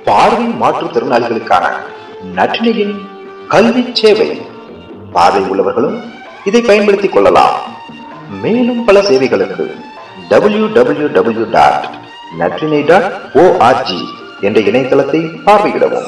பார்வை மாற்றுத்திறனாளிகளுக்கான நற்றினையின் கல்வி சேவை. பார்வை உள்ளவர்களும் இதை பயன்படுத்திக் கொள்ளலாம். மேலும் பல சேவைகளுக்கு www.natrine.org என்ற இணையதளத்தை பார்வையிடவும்.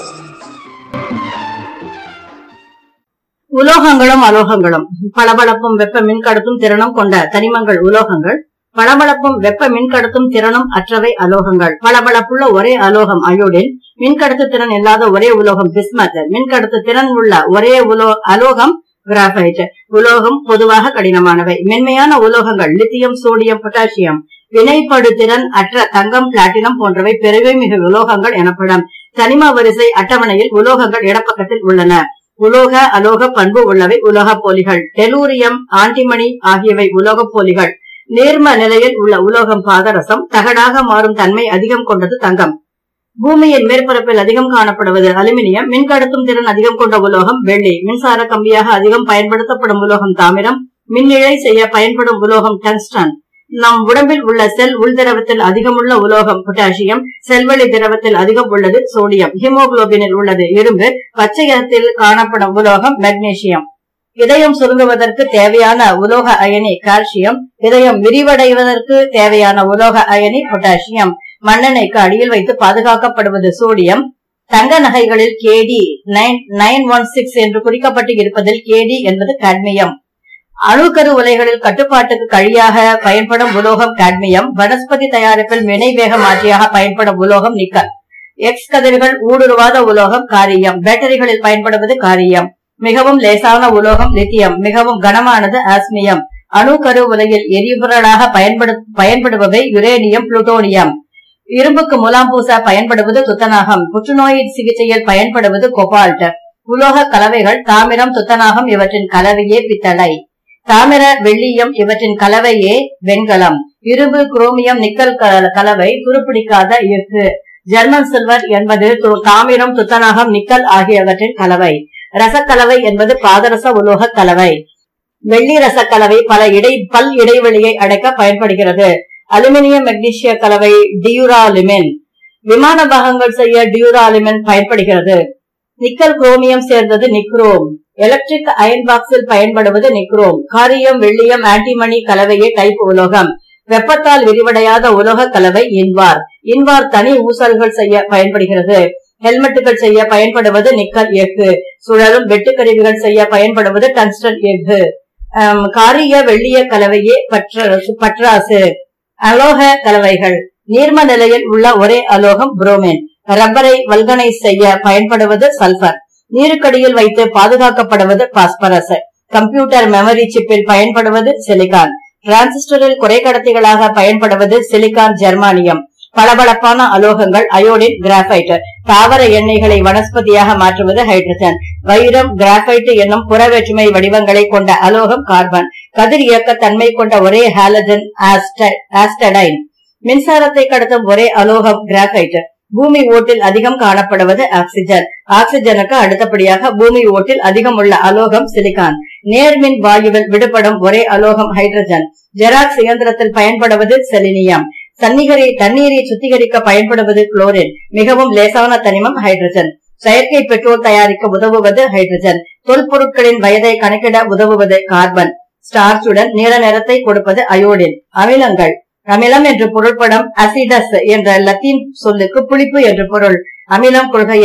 உலோகங்களும் அலோகங்களும். பளபளப்பும் வெப்ப மின்கடத்தும் திறனும் கொண்ட தனிமங்கள் உலோகங்கள். பளபளப்பும் வெப்ப மின்கடத்தும் திறனும் அற்றவை அலோகங்கள். பளபளப்புள்ள ஒரே அலோகம் அயோடின். மின்கடத்து திறன் இல்லாத ஒரே உலோகம் பிஸ்மத். மின்கடத்து திறன் உள்ள ஒரே அலோகம் கிராபைட். உலோகம் பொதுவாக கடினமானவை. மென்மையான உலோகங்கள் லித்தியம், சோடியம், பொட்டாசியம். வினைப்படு திறன் அற்ற தங்கம், பிளாட்டினம் போன்றவை பெருமை மிகு உலோகங்கள் எனப்படும். தனிம வரிசை அட்டவணையில் உலோகங்கள் இடப்பக்கத்தில் உள்ளன. உலோக அலோக பண்பு உள்ளவை உலோக போலிகள். டெலூரியம், ஆன்டிமணி ஆகியவை உலோக போலிகள். நேர்ம நிலையில் உள்ள உலோகம் பாதரசம். தகடாக மாறும் தன்மை அதிகம் கொண்டது தங்கம். பூமியின் மேற்பரப்பில் அதிகம் காணப்படுவது அலுமினியம். மின்கடத்தும் திறன் அதிகம் கொண்ட உலோகம் வெள்ளி. மின்சார கம்பியாக அதிகம் பயன்படுத்தப்படும் உலோகம் தாமிரம். மின்னிழை செய்ய பயன்படும் உலோகம் டங்ஸ்டன். நம் உடம்பில் உள்ள செல் உள்திரவத்தில் அதிகமுள்ள உலோகம் பொட்டாசியம். செல்வெளி திரவத்தில் அதிகம் உள்ளது சோடியம். ஹீமோகுளோபினில் உள்ளது இரும்பு. பச்சையத்தில் காணப்படும் உலோகம் மெக்னீசியம். இதயம் சுருங்குவதற்கு தேவையான உலோக அயனி கால்சியம். இதயம் விரிவடைவதற்கு தேவையான உலோக அயனி பொட்டாசியம். மண்ணெண்ணெய்க்கு அடியில் வைத்து பாதுகாக்கப்படுவது சோடியம். தங்க நகைகளில் KD 916 என்று குறிக்கப்பட்டு இருப்பதில் KD என்பது காட்மியம். அணுக்கரு உலைகளில் கட்டுப்பாட்டுக்கு கழியாக பயன்படும் உலோகம் காட்மியம். வனஸ்பதி தயாரிப்பில் வினை வேக மாற்றியாக பயன்படும் உலோகம் நிக்கல். எக்ஸ் கதிர்கள் ஊடுருவாத உலோகம் காரியம். பேட்டரிகளில் பயன்படுவது காரியம். மிகவும் லேசான உலோகம் லித்தியம். மிகவும் கனமானது ஆஸ்மியம். அணுக்கரு உலையில் எரிபொருளாக பயன்படுபவை யுரேனியம், புளூட்டோனியம். இரும்புக்கு முலாம் பூச பயன்படுவது துத்தநாகம். புற்றுநோய் சிகிச்சையில் பயன்படுவது கொபால்ட். உலோக கலவைகள் தாமிரம், துத்தநாகம் இவற்றின் கலவையே பித்தளை. தாமிர, வெள்ளியம் இவற்றின் கலவையே வெண்கலம். இரும்பு, குரோமியம், நிக்கல் கலவை துருப்பிடிக்காத எஃகு. ஜெர்மன் சில்வர் என்பது தாமிரம், துத்தநாகம், நிக்கல் ஆகியவற்றின் கலவை. ரசக்கலவை என்பது பாதரச உலோக கலவை. வெள்ளி ரசக்கலவை பல் இடைவெளியை அடைக்க பயன்படுகிறது. அலுமினியம் மெக்னீசிய கலவை டியூராலிமின். விமான பாகங்கள் செய்ய டியூராலிமின் பயன்படுகிறது. நிக்கல் குரோமியம் சேர்ந்தது நிக்ரோம். எலக்ட்ரிக் அயன் பாக்ஸில் பயன்படுவது நிக்ரோம். காரியம், வெள்ளியம், ஆன்டிமணி கலவையே டைப் உலோகம். வெப்பத்தால் விரிவடையாத உலோக கலவை இன்வார். இன்வார் தனி ஊசல்கள் செய்ய பயன்படுகிறது. ஹெல்மெட்டுகள் செய்ய பயன்படுவது நிக்கல் எஃகு. சுழலும் வெட்டுக்கருவிகள் செய்ய பயன்படுவது டங்ஸ்டன் எஃகு. காரிய, வெள்ளிய கலவையே பற்றாசு. அலோக கலவைகள். நீர்ம நிலையில் உள்ள ஒரே அலோகம் புரோமின். ரப்பரை வல்கனைஸ் செய்ய பயன்படுவது சல்பர். நீருக்கடியில் வைத்து பாதுகாக்கப்படுவது பாஸ்பரஸ். கம்ப்யூட்டர் மெமரி சிப்பில் பயன்படுவது சிலிகான். டிரான்சிஸ்டரில் குறைக்கடத்திகளாக பயன்படுவது சிலிகான், ஜெர்மானியம். பளபளப்பான அலோகங்கள் அயோடின், கிராபைட். தாவர எண்ணெய்களை வனஸ்பதியாக மாற்றுவது ஹைட்ரஜன். வைரம், கிராபைட் என்னும் புறவேற்றுமை வடிவங்களை கொண்ட அலோகம் கார்பன். கதிர் இயக்க தன்மை கொண்ட ஒரே ஹாலஜன் ஆஸ்டடைன். மின்சாரத்தை கடத்தும் ஒரே அலோகம் கிராபைட். பூமி ஓட்டில் அதிகம் காணப்படுவது ஆக்சிஜன். ஆக்சிஜனுக்கு அடுத்தபடியாக பூமி ஓட்டில் அதிகம் உள்ள அலோகம் சிலிகான். நேர்மின் வாயுவில் விடுபடும் ஒரே அலோகம் ஹைட்ரஜன். ஜெராக்ஸ் இயந்திரத்தில் பயன்படுவது செலினியம். தண்ணீரை சுத்திகரிக்க பயன்படுவது குளோரின். மிகவும் லேசான தனிமம் ஹைட்ரஜன். செயற்கை பெட்ரோல் தயாரிக்க உதவுவது ஹைட்ரஜன். தொல்பொருட்களின் வயதை கணக்கிட உதவுவது கார்பன். ஸ்டார்ச்சுடன் நீல நிறத்தை கொடுப்பது அயோடின். அமிலங்கள். அமிலம் என்று பொருள்படும் அசிடஸ் என்ற லத்தீன் சொல்லுக்கு புளிப்பு என்று பொருள். அமில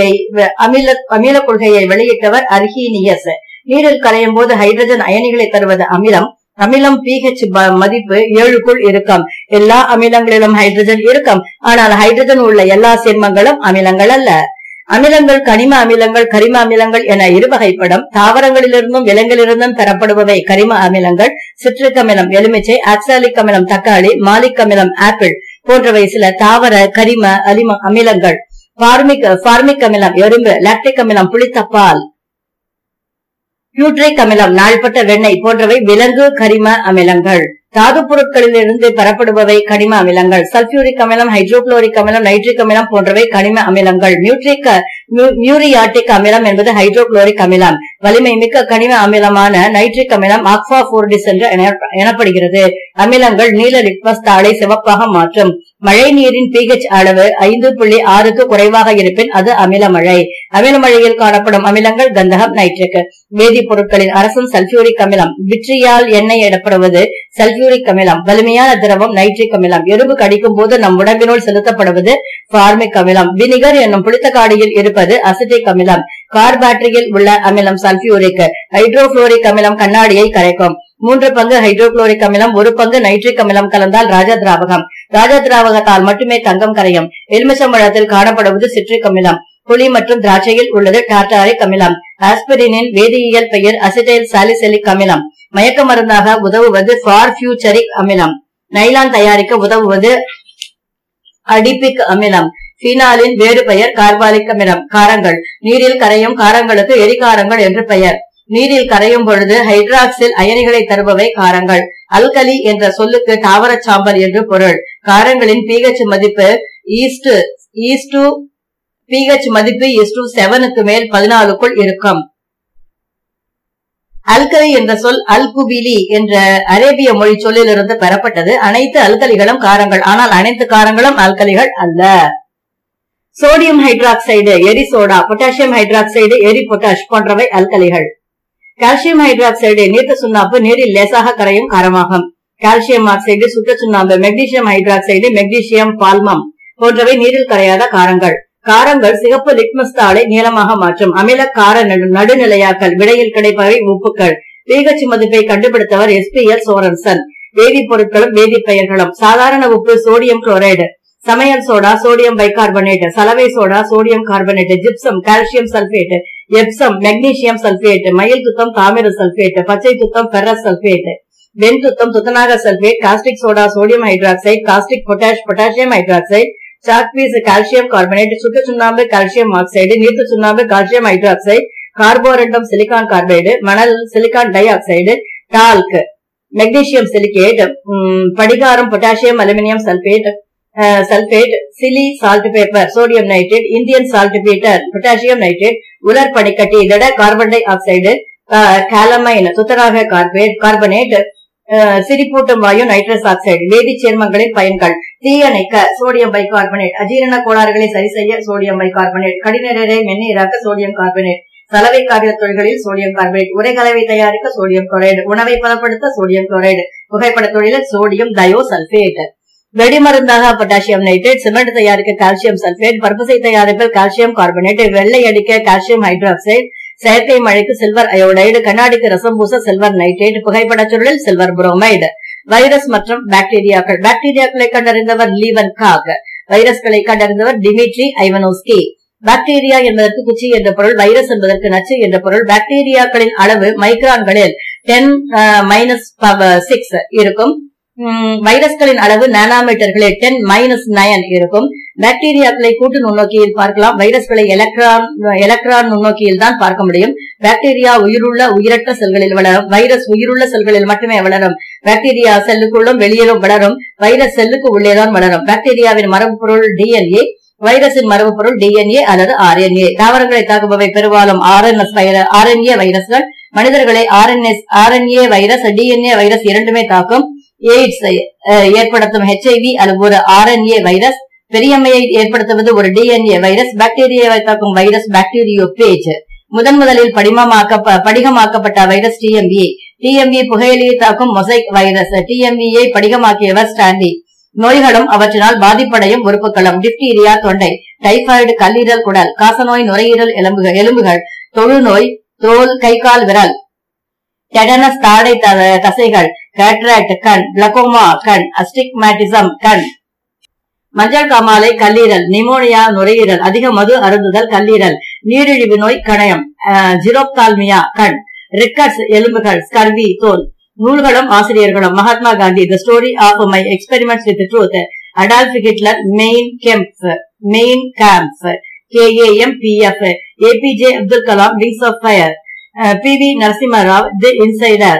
கொள்கையை வெளியிட்டவர் அர்ஹீனியஸ். நீரில் கரையும் போது ஹைட்ரஜன் அயனிகளை தருவது அமிலம். அமிலம் pH மதிப்பு 7க்குள் இருக்கும். எல்லா அமிலங்களிலும் ஹைட்ரஜன் இருக்கும். ஆனால் ஹைட்ரஜன் உள்ள எல்லா சேர்மங்களும் அமிலங்கள் அல்ல. அமிலங்கள் கனிம அமிலங்கள், கரிம அமிலங்கள் என இருவகைப்படும். தாவரங்களிலிருந்தும் விலங்கிலிருந்தும் பெறப்படுபவை கரிம அமிலங்கள். சிட்ரிக் அமிலம் எலுமிச்சை, ஆக்சாலிக் அமிலம் தக்காளி, மாலிக் அமிலம் ஆப்பிள் போன்றவை சில தாவர கரிம அமிலங்கள். பார்மிக் அமிலம் எறும்பு, லாக்டிக் அமிலம் புளித்த பால், பியூட்ரிக் அமிலம் நாள்பட்ட வெண்ணெய் போன்றவை விலங்கு கரிம அமிலங்கள். தாது பொருட்களிலிருந்து பெறப்படுபவை கனிம அமிலங்கள். சல்பியூரிக் அமிலம், ஹைட்ரோகுளோரிக் அமிலம், நைட்ரிக் அமிலம் போன்றவை கனிம அமிலங்கள். மியூரியாட்டிக் அமிலம் என்பது ஹைட்ரோகுளோரிக் அமிலம். வலிமை மிக்க கனிம அமிலமான நைட்ரிக் அமிலம் ஆக்வாபோர்டிஸ் என்று எனப்படுகிறது. அமிலங்கள் நீல லிட்மஸ் தாளை சிவப்பாக மாற்றும். மழை நீரின் pH அளவு 5.6க்கு குறைவாக இருப்பின் அது அமிலமழை. அமிலமழையில் காணப்படும் அமிலங்கள் கந்தகம், நைட்ரிக். வேதிப்பொருட்களின் அரசன் சல்பியூரிக் அமிலம். விட்ரியால் எண்ணெய் எனப்படுவது சல்பியூரிக் அமிலம். வலிமையான திரவம் நைட்ரிக் அமிலம். எறும்பு கடிக்கும் போது நம் உடம்பினுள் செலுத்தப்படுவது பார்மிக் அமிலம். வினிகர் என்னும் புளித்த காடியில் இருப்பது அசிட்டிக் அமிலம். கார் பேட்டரியில் உள்ள அமிலம் சல்பியூரிக். ஹைட்ரோகுளோரிக் அமிலம் கண்ணாடியை கரைக்கும். 3 பங்கு ஹைட்ரோகுளோரிக் அமிலம், 1 பங்கு நைட்ரிக் அமிலம் கலந்தால் ராஜ திராவகம். ராஜ திராவகத்தால் மட்டுமே தங்கம் கரையும். எலுமிச்சம்பழத்தில் காணப்படுவது சிட்ரிக் அமிலம். புளி மற்றும் திராட்சையில் உள்ளது டார்டாரிக் அமிலம். ஆஸ்பிரினின் வேதியியல் பெயர் அசிடைல் சாலிசிலிக் அமிலம். மயக்க மருந்தாக உதவுவது பார்பியூச்சரிக் அமிலம். நைலான் தயாரிக்க உதவுவது அடிபிக் அமிலம். பீனாலின் வேறு பெயர் கார்பாலிக் அமிலம். காரங்கள். நீரில் கரையும் காரங்களுக்கு எரிகாரங்கள் என்று பெயர். நீரில் கரையும் பொழுது ஹைட்ராக்சில் அயனிகளை தருபவை காரங்கள். அல்கலி என்ற சொல்லுக்கு தாவர சாம்பல் என்று பொருள். காரங்களின் pH மதிப்பு ஈஸ்டு 7க்கு மேல் 14க்குள் இருக்கும். அல்கலி என்ற சொல் அல்குபிலி என்ற அரேபிய மொழி சொல்லிலிருந்து பெறப்பட்டது. அனைத்து அல்கலிகளும் காரங்கள், ஆனால் அனைத்து காரங்களும் அல்கலிகள் அல்ல. சோடியம் ஹைட்ராக்சைடு எரி சோடா, பொட்டாசியம் ஹைட்ராக்சைடு எரி பொட்டாஷ் போன்றவை அல்கலிகள். கால்சியம் ஹைட்ராக்சைடு நீர்த்த சுண்ணாம்பு நீரில் லேசாக கரையும் காரமாகும். கால்சியம் ஆக்சைடு சுட்ட சுண்ணாம்பு. மெக்னீசியம் ஹைட்ராக்சைடு, மெக்னீசியம் பால்மம் போன்றவை நீரில் கரையாத காரங்கள். காரங்கள் சிகப்பு லிட்மஸ் தாளை நீளமாக மாற்றும். அமில கார நடுநிலையாக்கல். விடையில் கிடைப்பவை உப்புக்கள். pH மதிப்பை கண்டுபிடித்தவர் SPL சோரன்சன். வேதிப்பொருட்களும் வேதிப்பெயர்களும். சாதாரண உப்பு சோடியம் குளோரைடு. சமையல் சோடா சோடியம் பைகார்பனேட். சலவை soda sodium carbonate. Gypsum calcium sulphate. Epsom magnesium sulphate. மயில் துத்தம் தாமிர சல்பேட். பச்சை துத்தம் ஃபெரஸ் சல்பேட். வெண் துத்தம் துத்தநாக sulphate. Caustic soda sodium hydroxide. Caustic potash potassium hydroxide. Chalk piece calcium carbonate. சுட்ட சுண்ணாம்பு கால்சியம் ஆக்சைடு. நீர்த்த சுண்ணாம்பு calcium hydroxide. Carborundum silicon carbide. மணல் silicon dioxide. Talc magnesium silicate. படிகாரம் potassium aluminium sulphate. Chile saltpetre sodium nitrate. Indian saltpetre potassium nitrate. உலர் பனிக்கட்டி திட carbon dioxide. Calamine துத்தநாக கார்பனேட். சிரிப்பூட்டும் வாயு நைட்ரஸ் ஆக்சைடு. வேதி சேர்மங்களின் பயன்கள். தீயணைக்க சோடியம் பைகார்பனேட். அஜீரண கோளாறுகளை சரி செய்ய சோடியம் பைகார்பனேட். கடிநீரை மென்னீராக்க சோடியம் கார்பனேட். சலவை காரிய தொழில்களில் சோடியம் கார்பனேட். உரைகலவை தயாரிக்க சோடியம் குளோரைடு. உணவை பதப்படுத்த சோடியம் குளோரைடு. புகைப்பட தொழிலில் சோடியம் தயோ சல்பேட். வெடிமருந்தாக பொட்டாசியம் நைட்ரேட். சிமெண்ட் தயாரிக்க கால்சியம் சல்பேட். பற்பசை தயாரிப்பில் கால்சியம் கார்பனேட். வெள்ளை அடிக்க கால்சியம் ஹைட்ராக்சைடு. செயற்கை மழைக்கு சில்வர் அயோடைடு. கண்ணாடிக்கு ரசம் பூச சில்வர் நைட்ரேட். புகைப்பட சுருளில் சில்வர் புரோமைடு. வைரஸ் மற்றும் பாக்டீரியாக்கள். பாக்டீரியாக்களை கண்டறிந்தவர் லீவன் காக். வைரஸ்களை கண்டறிந்தவர் டிமிட்ரி ஐவனோஸ்கி. பாக்டீரியா என்பதற்கு குச்சி என்ற பொருள். வைரஸ் என்பதற்கு நச்சு என்ற பொருள். பாக்டீரியாக்களின் அளவு மைக்ரான்களில் 10⁻⁶ இருக்கும். வைரஸ்களின் அளவு நானோமீட்டர்களில் 10⁻⁹ இருக்கும். பாக்டீரியாக்களை கூட்டு நுண்ணோக்கியில் பார்க்கலாம். வைரஸ்களை எலக்ட்ரான் நுண்ணோக்கியில் தான் பார்க்க முடியும். பாக்டீரியா உயிருள்ள உயிரற்ற செல்களில் வளரும். வைரஸ் உயிருள்ள செல்களில் மட்டுமே வளரும். பாக்டீரியா செல்லுக்குள்ளும் வெளியிலும் வளரும். வைரஸ் செல்லுக்கு உள்ளேதான் வளரும். பாக்டீரியாவின் மரபு பொருள் DNA. வைரஸின் மரபு பொருள் DNA அல்லது RNA. தாவரங்களை தாக்குபவை பெரும்பாலும் RNA வைரஸ்கள். மனிதர்களை RNA வைரஸ் DNA வைரஸ் இரண்டுமே தாக்கும். எய்ட்ஸ் ஏற்படுத்தும் HIV அல்லது ஒரு RNA வைரஸ். பெரியம்மையை ஏற்படுத்துவது ஒரு DNA வைரஸ். பாக்டீரியாவை தாக்கும் வைரஸ் பாக்டீரியோபேஜ். முதலில் படிகமாக்கப்பட்ட வைரஸ் TME. TME புகையிலையை தாக்கும் மொசைக் வைரஸ். TME யை படிகமாக்கியவர் ஸ்டான்லி. நோய்களும் அவற்றினால் பாதிப்படையும் உறுப்புகளும். டிப்டீரியா தொண்டை. டைபாய்டு கல்லீரல் குடல். காசநோய் நுரையீரல் எலும்புகள். தொழுநோய் தோல் கை கால் விரல். டெடனஸ் தாடை தசைகள். கேட்ராக்ட் கண். கிளகோமா கண். அஸ்டிக்மேட்டிசம் கண். மஞ்சள் காமாலை கல்லீரல். நிமோனியா நுரையீரல். அதிக மது அருந்துதல் கல்லீரல். நீரிழிவு நோய் கணையம். ஜிரோப்தால்மியா கண். ரிக்கட்ஸ் எலும்புகள். ஸ்கர்வி தோல். நூல்களும் ஆசிரியர்களும். Mahatma Gandhi the story of my experiments with truth. Adolf Hitler Mein Kampf KAMPF. APJ Abdul Kalam wings of fire. PV Narasimha Rao the insider.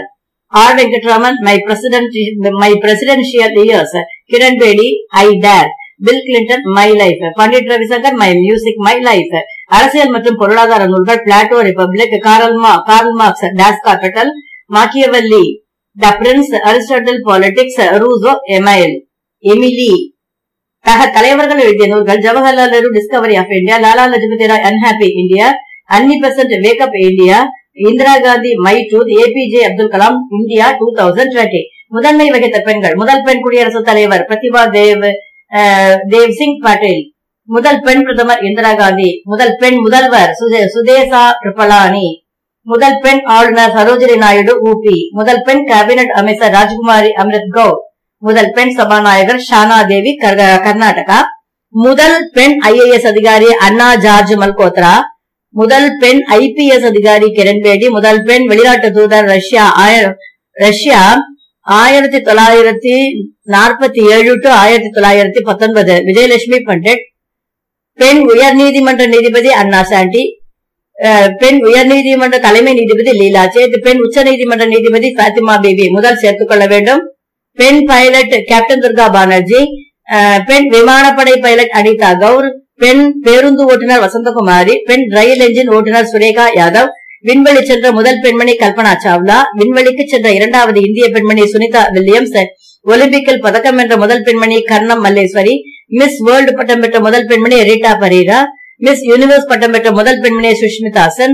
R. Venkataraman, my presidential years. Kiran Bedi, I dare. Bill Clinton, my life. Pandit Ravisankar, my music, my life. அரசியல் மற்றும் பொருளாதார நூல்கள் Plato Republic, Karl Marx Das Kapital, Machiavelli the prince, Aristotle politics, Rousseau Emile. தலைவர்கள் எழுதிய நூல்கள் Jawaharlal Nehru discovery of India, Lala Lajpat Rai unhappy India, Annie Besant wake up India, Indira Gandhi my truth, APJ Abdul Kalam India 2020. முதன்மை வகித்த பெண்கள். முதல் பெண் குடியரசுத் தலைவர் பிரதிபா தேவ் சிங் பட்டேல். முதல் பெண் பிரதமர் இந்திரா காந்தி. முதல் பெண் முதல்வர் சுதேசா கிருபலானி. முதல் பெண் ஆளுநர் சரோஜினி நாயுடு ஊபி. முதல் பெண் கேபினட் அமைச்சர் ராஜ்குமாரி அமிர்த் கௌர். முதல் பெண் சபாநாயகர் ஷானா தேவி கர்நாடகா. முதல் பெண் IAS அதிகாரி அண்ணா ஜார்ஜ் மல்கோத்ரா. முதல் பெண் IPS அதிகாரி கிரண் பேடி. முதல் பெண் வெளிநாட்டு தூதர் ரஷ்யா 1947 to 1919 விஜயலட்சுமி பண்டிட். பெண் உயர்நீதிமன்ற நீதிபதி அண்ணா சாண்டி. பெண் உயர்நீதிமன்ற தலைமை நீதிபதி லீலா சேத். பெண் உச்ச நீதிமன்ற நீதிபதி பாத்திமா பேபி முதல் சேர்த்துக் கொள்ள வேண்டும். பெண் பைலட் கேப்டன் துர்கா பானர்ஜி. பெண் விமானப்படை பைலட் அனிதா கவுர். பெண் பேருந்து ஓட்டுநர் வசந்தகுமாரி. பெண் ரயில் என்ஜின் ஓட்டுநர் சுரேகா யாதவ். விண்வெளி சென்ற முதல் பெண்மணி கல்பனா சாவ்லா. விண்வெளிக்கு சென்ற இரண்டாவது இந்திய பெண்மணி சுனிதா வில்லியம்ஸ். ஒலிம்பிக்கில் பதக்கம் வென்ற முதல் பெண்மணி கர்ணம் மல்லேஸ்வரி. மிஸ் வேர்ல்டு பட்டம் பெற்ற முதல் பெண்மணி ரீட்டா பரீரா. மிஸ் யூனிவர்ஸ் பட்டம் பெற்ற முதல் பெண்மணி சுஷ்மிதா சென்.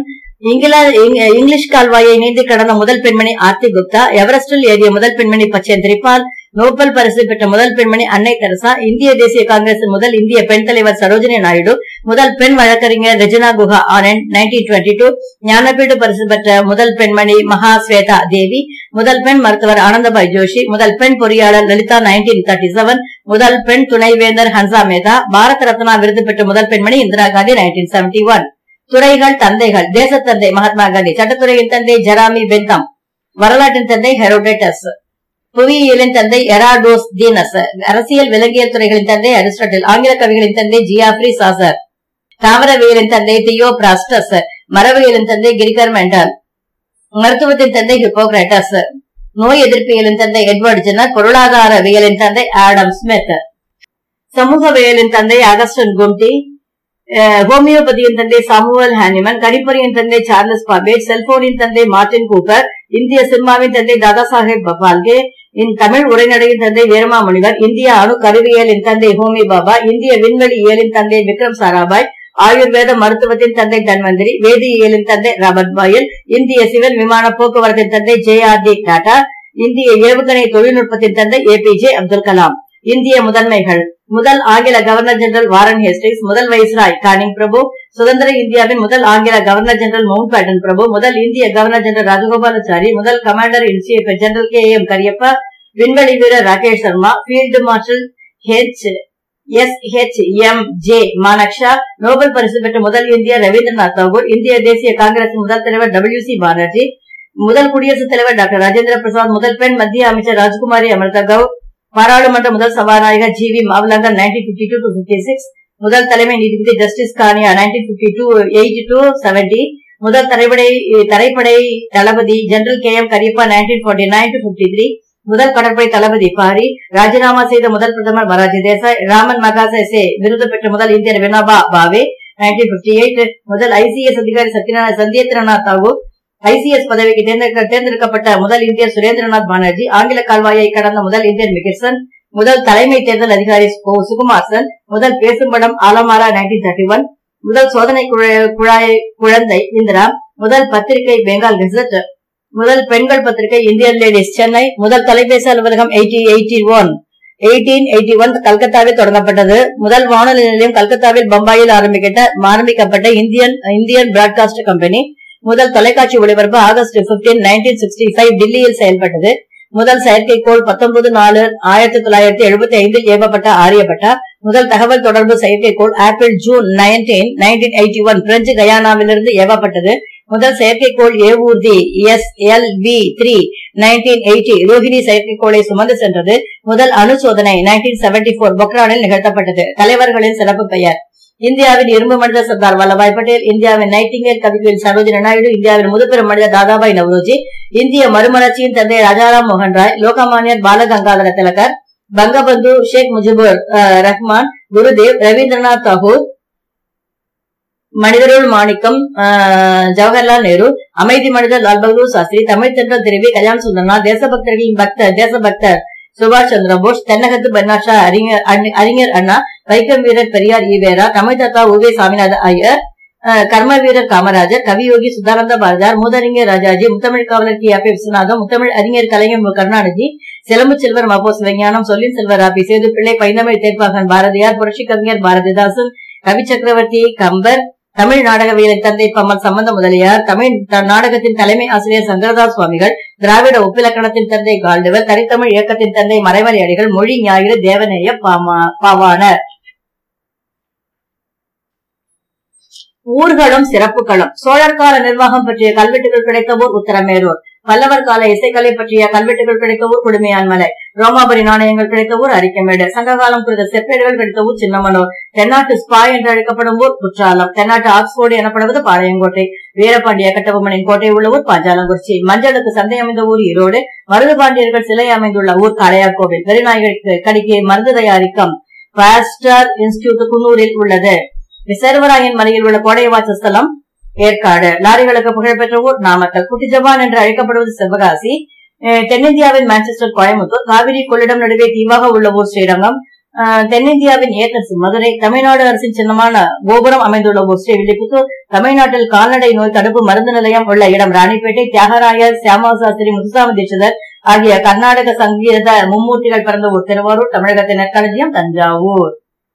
இங்கிலீஷ் கால்வாயை நீந்தி கடந்த முதல் பெண்மணி ஆர்த்தி குப்தா. எவரெஸ்டில் ஏறிய முதல் பெண்மணி பச்சேந்திரி பால். நோபல் பரிசு பெற்ற முதல் பெண்மணி அன்னை தெரசா. இந்திய தேசிய காங்கிரசின் முதல் இந்திய பெண் தலைவர் சரோஜினி நாயுடு. முதல் பெண் வழக்கறிஞர் ரெஜினா குஹா ஆனந்த் 1922. ஞானபீட பரிசு பெற்ற முதல் பெண்மணி மகா ஸ்வேதா தேவி. முதல் பெண் மருத்துவர் ஆனந்தபாய் ஜோஷி. முதல் பெண் பொறியாளர் லலிதா 1937. முதல் பெண் துணைவேந்தர் ஹன்சா மேதா. பாரத ரத்னா விருது பெற்ற முதல் பெண்மணி இந்திரா காந்தி 1971. துறைகள் தந்தைகள். தேசத்தந்தை மகாத்மா காந்தி. சட்டத்துறையின் தந்தை ஜெராமி பெந்தம். வரலாற்றின் தந்தை ஹெரோடேட்டஸ். புவியியலின் தந்தை எராடோஸ் தீனஸ். அரசியல் விலங்கியல் துறைகளின் தந்தை அரிஸ்டாட்டில். ஆங்கில கவிகளின் தந்தை ஜியாஃப்ரி சாசர். தாவரவியலின் தந்தை தியோ பிராஸ்டஸ். மரபியலின் தந்தை கிரிகர் மெண்டல். மருத்துவத்தின் தந்தை ஹிப்போகிராட்டஸ். நோய் எதிர்ப்பியலின் தந்தை எட்வர்ட் ஜென்னர். பொருளாதாரவியலின் தந்தை ஆடம் ஸ்மித். சமூகவியலின் தந்தை அகஸ்டன் கும்டி. ஹோமியோபதியின் தந்தை சாமுவல் ஹானிமன். கணிப்பொறியின் தந்தை சார்லஸ் பாபேஜ். செல்போனின் தந்தை மார்டின் கூப்பர். இந்திய சினிமாவின் தந்தை தாதா சாஹேப் பபால்கே. தமிழ் உரைநடையின் தந்தை வீரமா முனிவர். இந்திய அணு கருவியலின் தந்தை ஹோமி பாபா. இந்திய விண்வெளி இயலின் தந்தை விக்ரம் சாராபாய். ஆயுர்வேத மருத்துவத்தின் தந்தை தன்வந்திரி. வேதியியலின் தந்தை ராபர்ட் பாயல். இந்திய சிவில் விமான போக்குவரத்தின் தந்தை JRD டாடா. இந்திய ஏவுகணை தொழில்நுட்பத்தின் தந்தை APJ அப்துல் கலாம். இந்திய முதன்மைகள். முதல் ஆங்கில கவர்னர் ஜெனரல் வாரன் ஹேஸ்டிங்ஸ். முதல் வைஸ்ராய் கானிங் பிரபு. சுதந்திர இந்தியாவின் முதல் ஆங்கில கவர்னர் ஜெனரல் மவுண்ட் பேட்டன் பிரபு. முதல் இந்திய கவர்னர் ஜெனரல் ராஜகோபாலாச்சாரி. முதல் commander in chief general KM Cariappa. விண்வெளி வீரர் Rakesh Sharma. Field marshal SHMJ Manekshaw. Nobel பரிசு பெற்ற முதல் இந்தியர் ரவீந்திரநாத் தாகூர். இந்திய தேசிய காங்கிரஸ் முதல் தலைவர் WC பானர்ஜி. முதல் குடியரசுத் தலைவர் டாக்டர் ராஜேந்திர பிரசாத். முதல் பெண் மத்திய அமைச்சர் ராஜ்குமாரி அமிர்தா கவுர். பாராளுமன்ற முதல் சபாநாயகர் GV மாவலங்கர் 1952 to 56. முதல் தலைமை நீதிபதி ஜஸ்டிஸ் கானியா 1952 to 70. முதல் தரைப்படை தளபதி ஜெனரல் KM கரியப்பா 1949 to 53. முதல் கடற்படை தளபதி பாரி. ராஜினாமா செய்த முதல் பிரதமர் மொரார்ஜி தேசாய். ராமன் மகாசே விருது பெற்ற முதல் இந்தியர் வினோபா பாவே 1958. முதல் ICS அதிகாரி சத்யேந்திரநாத் தாகூர். ICS பதவிக்கு தேர்ந்தெடுக்கப்பட்ட முதல் இந்தியர் சுரேந்திரநாத் பானர்ஜி. ஆங்கில கால்வாயை கடந்த முதல் இந்தியர் மிகிர்சன். முதல் தலைமை தேர்தல் அதிகாரி சுகுமார் சன். முதல் பேசும் படம் ஆலமாரா 1931. முதல் சோதனை குழந்தை இந்திரா. முதல் பத்திரிகை பெங்கால் கெசட். முதல் பெண்கள் பத்திரிகை இந்தியன் லேடிஸ் சென்னை. முதல் தொலைபேசி அலுவலகம் 1881 கல்கத்தாவில் தொடங்கப்பட்டது. முதல் வானொலி நிலையம் கல்கத்தாவில் பம்பாயில் ஆரம்பிக்கப்பட்ட இந்தியன் பிராட்காஸ்ட் கம்பெனி. முதல் தொலைக்காட்சி ஒளிபரப்பு ஆகஸ்ட் 15, 1965 டில்லியில் செயல்பட்டது. முதல் செயற்கைக்கோள் 19/4/1975 ஏவப்பட்ட ஆரியப்பட்டா. முதல் தகவல் தொடர்பு செயற்கைக்கோள் ஆப்பிள் ஜூன் 19, 1981 பிரெஞ்சு கயானாவிலிருந்து ஏவப்பட்டது. முதல் செயற்கைக்கோள் ஏவூர்தி SLV-3 1980 ரோஹிணி செயற்கைக்கோளை சுமந்து சென்றது. முதல் அணு சோதனை 1974 பொக்ரானில் நிகழ்த்தப்பட்டது. தலைவர்களின் சிறப்பு பெயர். இந்தியாவின் இரும்பு மனிதர் சர்தார் வல்லபாய் பட்டேல், இந்தியாவின் நைட்டிங்கேல் கவிக்குயில் சரோஜினி நாயுடு, இந்தியாவின் முதுபெரும் மனிதர் தாதாபாய் நவ்ரோஜி, இந்திய மறுமலர்ச்சியின் தந்தை ராஜாராம் மோகன் ராய், லோகமானியர் பாலகங்காதர திலகர், பங்கபந்து ஷேக் முஜிபுர் ரஹ்மான், குருதேவ், ரவீந்திரநாத் தாகூர், மனிதருள் மாணிக்கம், ஜவஹர்லால் நேரு, அமைதி மனிதர் லால் பகதூர் சாஸ்திரி, தமிழ் தென்றல் திருவி கல்யாண் சுந்தரனார், தேசபக்தர்களின் பக்தர் தேசபக்தர் சுபாஷ் சந்திர போஸ், தென்னகத்து பெர்னாட் ஷா, அறிஞர் அண்ணா, வைக்கம் வீரர் பெரியார் ஈவேரா, தமிழ் தத்தா உவே சாமிநாத ஐயர், கர்ம வீரர் காமராஜர், கவியோகி சுதானந்த பாரதியார், மூதறிஞர் ராஜாஜி, முத்தமிழ் காவலர் கி அப்பி விஸ்வநாதம், முத்தமிழ் அறிஞர் கலைஞர் மு கருணாநிதி, சிலம்பு செல்வர் மபோ சிவஞானம், சொல்லின் செல்வர் ராபி சேதுப்பிள்ளை, பைந்தமிழ் தேர்ப்பாகன் பாரதியார், புரட்சி கவிஞர் பாரதிதாசன், கவி சக்கரவர்த்தி கம்பர், தமிழ் நாடகவியலின் தந்தை பம்மல் சம்பந்த முதலியார், தமிழ் நாடகத்தின் தலைமை ஆசிரியர் சங்கரதாஸ் சுவாமிகள், திராவிட ஒப்பிலக்கணத்தின் தந்தை கால்டுவல், தனித்தமிழ் இயக்கத்தின் தந்தை மறைமலை அடிகள், மொழி ஞாயிறு தேவநேய பாவாணர். ஊர்களும் சிறப்புகளும். சோழர் கால நிர்வாகம் பற்றிய கல்வெட்டுகள் கிடைத்த ஊர் உத்தரமேரூர். பல்லவர் கால இசைக்கலை பற்றிய கல்வெட்டுகள் கிடைத்த ஊர் குடுமையான்மலை. ரோமாபுரி நாணயங்கள் கிடைத்த ஊர் அரிக்கமேடு. சங்ககாலம் குறித்த செப்பேடுகள் கிடைத்த ஊர் சின்னமனூர். தென்னாட்டு ஸ்பாய் என்று அழைக்கப்படும் ஊர் குற்றாலம். தென்னாட்டு ஆக்ஸ்போர்டு எனப்படுவது பாளையங்கோட்டை. வீரபாண்டிய கட்டபொம்மனின் கோட்டை உள்ள ஊர் பாஞ்சாலங்குறிச்சி. மஞ்சளுக்கு சந்தை அமைந்த ஊர் ஈரோடு. மருது பாண்டியர்கள் சிலை அமைந்துள்ள ஊர் காளையார்கோவில். வெறிநாய்களுக்கு கடிக்கு மருந்து தயாரிக்கும் பாஸ்டர் இன்ஸ்டிடியூட் குன்னூரில் உள்ளது. சேர்வராயன் மலையில் உள்ள கோடை வாசஸ்தலம் ஏற்காடு. லாரிகளுக்கு புகழ்பெற்ற ஊர் நாமக்கல். குட்டி ஜப்பான் என்று அழைக்கப்படுவது சிவகாசி. தென்னிந்தியாவின் மான்செஸ்டர் கோயம்புத்தூர். காவிரி கொள்ளிடம் நடுவே தீவாக உள்ள ஊர் ஸ்ரீரங்கம். தென்னிந்தியாவின் ஏத்தன்ஸ் மதுரை. தமிழ்நாடு அரசின் சின்னமான கோபுரம் அமைந்துள்ள ஊர் ஸ்ரீவில்லிபுத்தூர். தமிழ்நாட்டில் கால்நடை நோய் தடுப்பு மருந்து நிலையம் உள்ள இடம் ராணிப்பேட்டை. தியாகராயர், சியாமசாஸ்திரி, முத்துசாமி தீட்சிதர் ஆகிய கர்நாடக சங்கீத மும்மூர்த்திகள் பிறந்த ஊர் திருவாரூர். தமிழகத்தின் நெற்களஞ்சியம் தஞ்சாவூர்.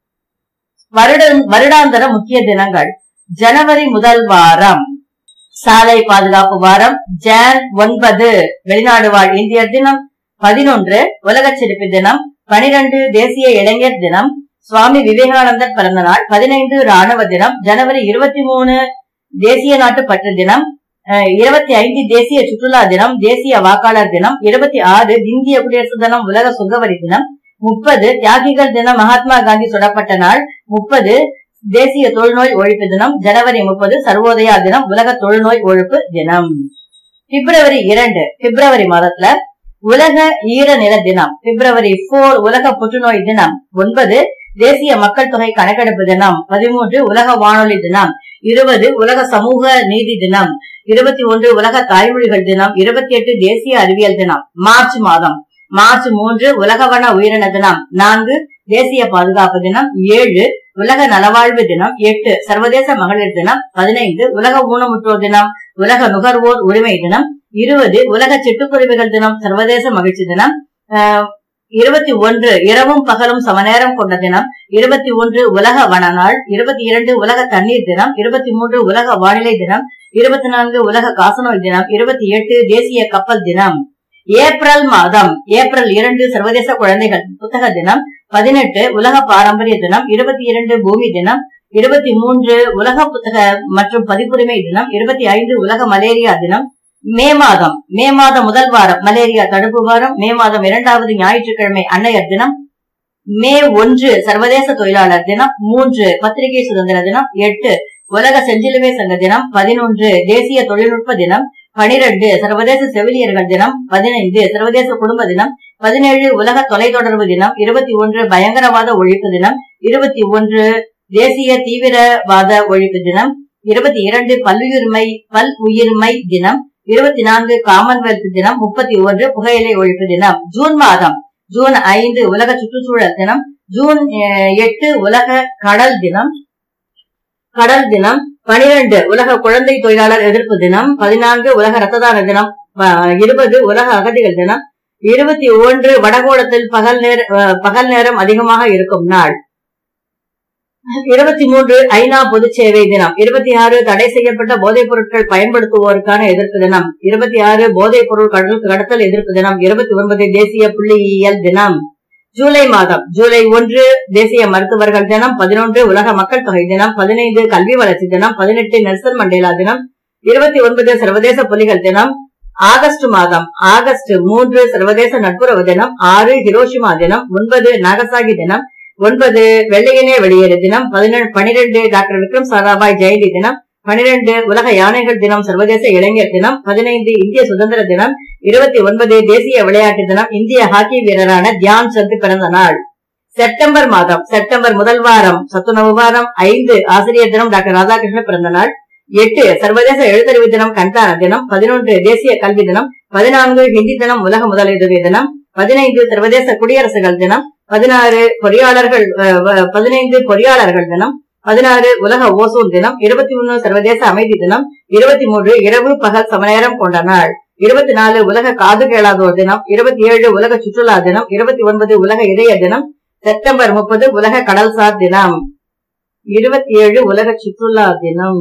வருடாந்திர முக்கிய தினங்கள். ஜனவரி முதல் வாரம் சாலை பாதுகாப்பு வாரம். ஜான் 9 வெளிநாடு வாழ் இந்தியர் தினம். 11 உலக சிரிப்பு தினம். 12 தேசிய இளைஞர் தினம். சுவாமி விவேகானந்தர் பிறந்த நாள். 15 ராணுவ தினம். ஜனவரி 23 தேசிய நாட்டு பற்று தினம். 25 தேசிய சுற்றுலா தினம். தேசிய வாக்காளர் தினம். 26 இந்திய குடியரசு தினம். உலக சுங்கவரி தினம். 30 தியாகிகள் தினம். மகாத்மா காந்தி சுடப்பட்ட நாள். 30 தேசிய தொழுநோய் ஒழிப்பு தினம். ஜனவரி 30 சர்வோதயா தினம். உலக தொழுநோய் ஒழிப்பு தினம். பிப்ரவரி 2 பிப்ரவரி மாதத்துல உலக ஈர நில தினம். பிப்ரவரி 4 உலக புற்றுநோய் தினம். 9 தேசிய மக்கள் தொகை கணக்கெடுப்பு தினம். 13 உலக வானொலி தினம். 20 உலக சமூக நீதி தினம். 21 உலக தாய்மொழிகள் தினம். 28 தேசிய அறிவியல் தினம். மார்ச் மாதம். மார்ச் 3 உலக வன உயிரின தினம். 4 தேசிய பாதுகாப்பு தினம். 7 உலக நலவாழ்வு தினம். 8 சர்வதேச மகளிர் தினம். 15 உலக ஊனமுற்றோர் தினம். உலக நுகர்வோர் உரிமை தினம். 20 உலக சிட்டுக்குருவிகள் தினம். சர்வதேச மகிழ்ச்சி தினம். 21 இரவும் பகலும் சமநேரம் கொண்ட தினம். 21 உலக வன நாள். 22 உலக தண்ணீர் தினம். 23 உலக வானிலை தினம். 24 உலக காசநோய் தினம். 28 தேசிய கப்பல் தினம். ஏப்ரல் மாதம். ஏப்ரல் 2 சர்வதேச குழந்தைகள் புத்தக தினம். 18 உலக பாரம்பரிய தினம். 22 பூமி தினம். 23 உலக புத்தக மற்றும் பதிப்புரிமை தினம். 25 உலக மலேரியா தினம். மே மாதம். மே மாதம் முதல் வாரம் மலேரியா தடுப்பு வாரம். மே மாதம் 2வது ஞாயிற்றுக்கிழமை அன்னையர் தினம். மே 1 சர்வதேச தொழிலாளர் தினம். 3 பத்திரிகை சுதந்திர தினம். 8 உலக செஞ்சிலுவை சங்க தினம். 11 தேசிய தொழில்நுட்ப தினம். 12 சர்வதேச செவிலியர்கள் தினம். 15 சர்வதேச குடும்ப தினம். 17 உலக தொலைத்தொடர்பு தினம். 21 பயங்கரவாத ஒழிப்பு தினம். 21 தேசிய தீவிரவாத ஒழிப்பு தினம். 22 பல்லுயிர்மை தினம். 24 காமன்வெல்த் தினம். 31 புகையிலை ஒழிப்பு தினம். ஜூன் மாதம். ஜூன் 5 உலக சுற்றுச்சூழல் தினம். ஜூன் 8 உலக கடல் தினம். 12 உலக குழந்தை தொழிலாளர் எதிர்ப்பு தினம். 14 உலக ரத்த தான தினம். 20 உலக அகதிகள் தினம். 21 வடகோளத்தில் பகல் நேரம் அதிகமாக இருக்கும் நாள். 23 ஐநா பொது சேவை தினம். 26 தடை செய்யப்பட்ட போதைப் பொருட்கள் பயன்படுத்துவோருக்கான எதிர்ப்பு தினம். 26 போதைப் பொருள் கடத்தல் எதிர்ப்பு தினம். 29 தேசிய புள்ளியியல் தினம். ஜூலை மாதம். ஜூலை 1 தேசிய மருத்துவர்கள் தினம். 11 உலக மக்கள் தொகை தினம். 15 கல்வி வளர்ச்சி தினம். 18 நெல்சன் மண்டேலா தினம். 29 சர்வதேச புலிகள் தினம். ஆகஸ்ட் மாதம். ஆகஸ்ட் 3 சர்வதேச நட்புறவு தினம். 6 ஹிரோஷிமா தினம். 9 நாகசாகி தினம். 9 வெள்ளையனே வெளியேறு தினம். 12 டாக்டர் விக்ரம் சாராபாய் ஜெயந்தி தினம். 12 உலக யானைகள் தினம், சர்வதேச இளைஞர் தினம். 15 இந்திய சுதந்திர தினம். 29 தேசிய விளையாட்டு தினம், இந்திய ஹாக்கி வீரரான தியான் சந்த் பிறந்த நாள். செப்டம்பர் மாதம், செப்டம்பர் முதல் வாரம் சத்துணவு வாரம். 5 ஆசிரியர் தினம், டாக்டர் ராதாகிருஷ்ணன் பிறந்த நாள். 8 சர்வதேச எழுத்தறிவு தினம், கண்தான தினம். 11 தேசிய கல்வி தினம். 14 ஹிந்தி தினம், உலக முதலுதவி தினம். 15 சர்வதேச குடியரசுகள் தினம். 16 பொறியாளர்கள் தினம். 16 உலக ஓசோன் தினம். 21 சர்வதேச அமைதி தினம். 23 இரவு பகல் சமநேரம் கொண்ட நாள். 24 உலக காது கேளாதோர் தினம். 27 உலக சுற்றுலா தினம். 29 உலக இதய தினம். செப்டம்பர் 30 உலக கடல்சார் தினம். 27 உலக சுற்றுலா தினம்.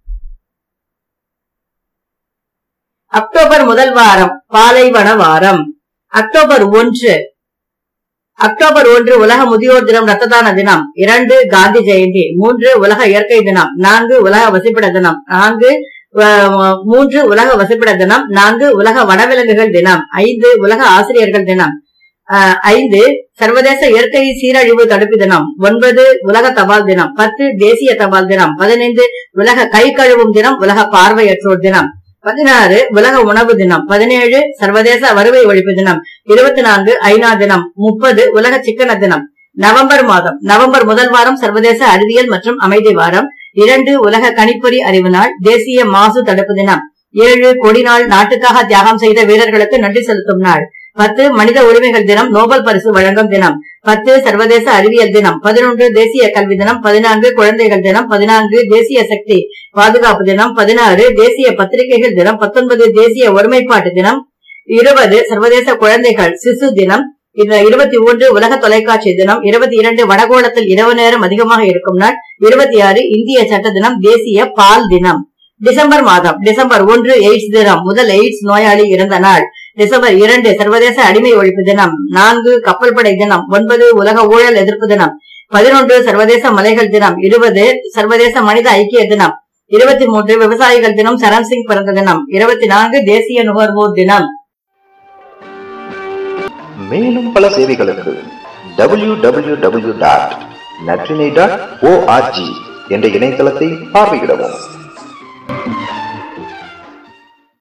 அக்டோபர் முதல் வாரம் பாலைவன வாரம். அக்டோபர் 1 உலக முதியோர் தினம், ரத்த தான தினம். 2 காந்தி ஜெயந்தி. 3 உலக இயற்கை தினம். 4 உலக வசிப்பிட தினம். 3 உலக வசிப்பிட தினம். 4 உலக வனவிலங்குகள் தினம். 5 உலக ஆசிரியர்கள் தினம். 5 சர்வதேச இயற்கை சீரழிவு தடுப்பு தினம். 9 உலக தபால் தினம். 10 தேசிய தபால் தினம். 15 உலக கை கழுவும் தினம், உலக பார்வையற்றோர் தினம். 16 உலக உணவு தினம். 17 சர்வதேச வறுமை ஒழிப்பு தினம். 24 ஐநா தினம். 30 உலக சிக்கன தினம். நவம்பர் மாதம், நவம்பர் முதல் வாரம் சர்வதேச அறிவியல் மற்றும் அமைதி வாரம். 2 உலக கணிப்பொறி அறிவு நாள், தேசிய மாசு தடுப்பு தினம். 7 கொடி நாள், நாட்டுக்காக தியாகம் செய்த வீரர்களுக்கு நன்றி செலுத்தும் நாள். 10 மனித உரிமைகள் தினம், நோபல் பரிசு வழங்கும் தினம். 10 சர்வதேச அறிவியல் தினம். 11 தேசிய கல்வி தினம். 14 குழந்தைகள் தினம். 14 தேசிய சக்தி பாதுகாப்பு தினம். 16 தேசிய பத்திரிகைகள் தினம். 19 தேசிய ஒருமைப்பாட்டு தினம். 20 சர்வதேச குழந்தைகள் சிசு தினம். 21 உலக தொலைக்காட்சி தினம். 22 வடகோளத்தில் இரவு நேரம் அதிகமாக இருக்கும் நாள். 26 இந்திய சட்ட தினம், தேசிய பால் தினம். டிசம்பர் மாதம், டிசம்பர் 1 எய்ட்ஸ் தினம், முதல் எய்ட்ஸ் நோயாளி இறந்த நாள். டிசம்பர் 2 சர்வதேச அடிமை ஒழிப்பு தினம். 4 கப்பல் படை தினம். 9 உலக ஊழல் எதிர்ப்பு தினம். 11 சர்வதேச மலைகள் தினம். 20 சர்வதேச மனித ஐக்கிய தினம். 23 விவசாயிகள் தினம், சரண் சிங் பிறந்த தினம். 24 தேசிய நுகர்வோர் தினம். மேலும் பல சேவைகளுக்கு www.natrine.org என்ற இணையதளத்தை பார்வையிடவும்.